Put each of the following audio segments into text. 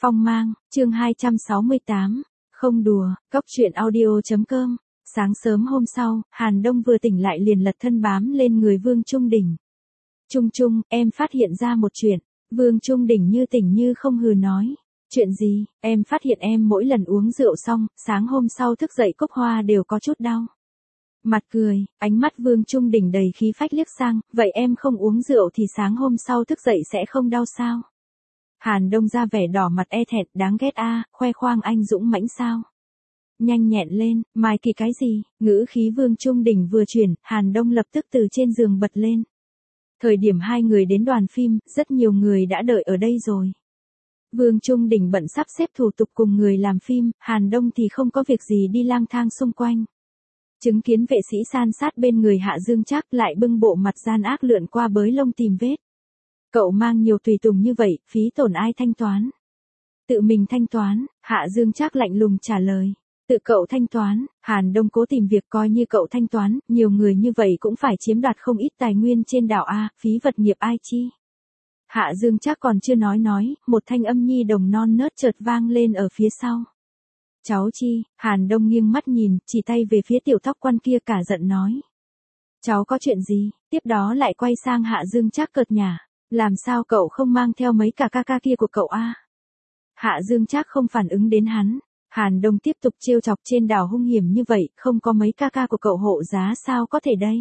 Phong mang, chương 268, không đùa, cóc truyện audio.com. Sáng sớm hôm sau, Hàn Đông vừa tỉnh lại liền lật thân bám lên người Vương Trung Đỉnh. Trung, em phát hiện ra một chuyện. Vương Trung Đỉnh như tỉnh như không hừ nói. Chuyện gì? Em phát hiện em mỗi lần uống rượu xong, sáng hôm sau thức dậy cốc hoa đều có chút đau. Mặt cười, ánh mắt Vương Trung Đỉnh đầy khí phách liếc sang, vậy em không uống rượu thì sáng hôm sau thức dậy sẽ không đau sao? Hàn Đông ra vẻ đỏ mặt e thẹn, đáng ghét a, khoe khoang anh dũng mãnh sao? Nhanh nhẹn lên, Mai Kỳ cái gì? Ngữ khí Vương Trung Đỉnh vừa chuyển, Hàn Đông lập tức từ trên giường bật lên. Thời điểm hai người đến đoàn phim, rất nhiều người đã đợi ở đây rồi. Vương Trung Đỉnh bận sắp xếp thủ tục cùng người làm phim, Hàn Đông thì không có việc gì đi lang thang xung quanh. Chứng kiến vệ sĩ san sát bên người Hạ Dương Trác lại bưng bộ mặt gian ác lượn qua bới lông tìm vết. Cậu mang nhiều tùy tùng như vậy, phí tổn ai thanh toán? Tự mình thanh toán, Hạ Dương Trác lạnh lùng trả lời. Tự cậu thanh toán, Hàn Đông cố tìm việc coi như cậu thanh toán, nhiều người như vậy cũng phải chiếm đoạt không ít tài nguyên trên đảo A, phí vật nghiệp ai chi? Hạ Dương Trác còn chưa nói, một thanh âm nhi đồng non nớt chợt vang lên ở phía sau. Cháu chi? Hàn Đông nghiêng mắt nhìn, chỉ tay về phía tiểu tóc quan kia cả giận nói. Cháu có chuyện gì? Tiếp đó lại quay sang Hạ Dương Trác cợt nhả. Làm sao cậu không mang theo mấy cả ca ca kia của cậu a? Hạ Dương Trác không phản ứng đến hắn. Hàn Đông tiếp tục trêu chọc, trên đảo hung hiểm như vậy, không có mấy ca ca của cậu hộ giá sao có thể đây?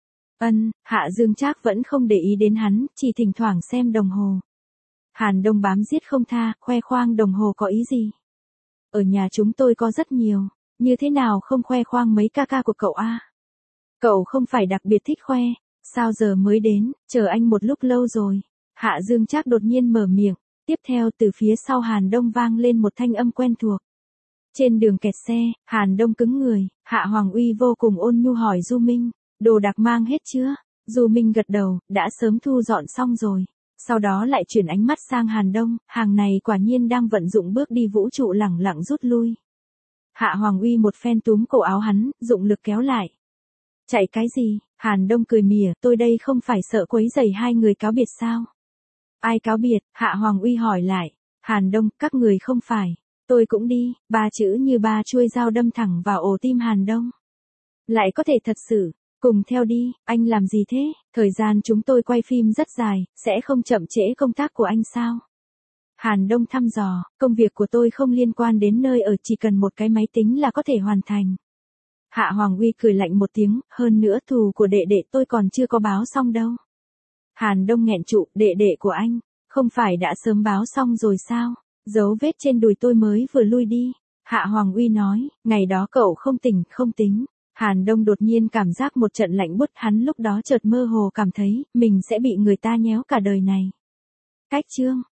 Hạ Dương Trác vẫn không để ý đến hắn, chỉ thỉnh thoảng xem đồng hồ. Hàn Đông bám giết không tha, khoe khoang đồng hồ có ý gì? Ở nhà chúng tôi có rất nhiều, như thế nào không khoe khoang mấy ca ca của cậu a? Cậu không phải đặc biệt thích khoe, sao giờ mới đến, chờ anh một lúc lâu rồi. Hạ Dương Trác đột nhiên mở miệng, tiếp theo từ phía sau Hàn Đông vang lên một thanh âm quen thuộc. Trên đường kẹt xe, Hàn Đông cứng người, Hạ Hoàng Uy vô cùng ôn nhu hỏi Du Minh, đồ đạc mang hết chưa? Du Minh gật đầu, đã sớm thu dọn xong rồi. Sau đó lại chuyển ánh mắt sang Hàn Đông, hàng này quả nhiên đang vận dụng bước đi vũ trụ lẳng lặng rút lui. Hạ Hoàng Uy một phen túm cổ áo hắn, dụng lực kéo lại. Chạy cái gì? Hàn Đông cười mỉa, tôi đây không phải sợ quấy rầy hai người cáo biệt sao? Ai cáo biệt? Hạ Hoàng Uy hỏi lại. Hàn Đông, các người không phải. Tôi cũng đi, ba chữ như ba chuôi dao đâm thẳng vào ổ tim Hàn Đông. Lại có thể thật sự, cùng theo đi, anh làm gì thế? Thời gian chúng tôi quay phim rất dài, sẽ không chậm trễ công tác của anh sao? Hàn Đông thăm dò, công việc của tôi không liên quan đến nơi ở, chỉ cần một cái máy tính là có thể hoàn thành. Hạ Hoàng Uy cười lạnh một tiếng, hơn nữa thù của đệ đệ tôi còn chưa có báo xong đâu. Hàn Đông nghẹn trụ, đệ đệ của anh, không phải đã sớm báo xong rồi sao? Dấu vết trên đùi tôi mới vừa lui đi. Hạ Hoàng Uy nói, ngày đó cậu không tính. Hàn Đông đột nhiên cảm giác một trận lạnh buốt, hắn lúc đó chợt mơ hồ cảm thấy, mình sẽ bị người ta nhéo cả đời này. Cách chương,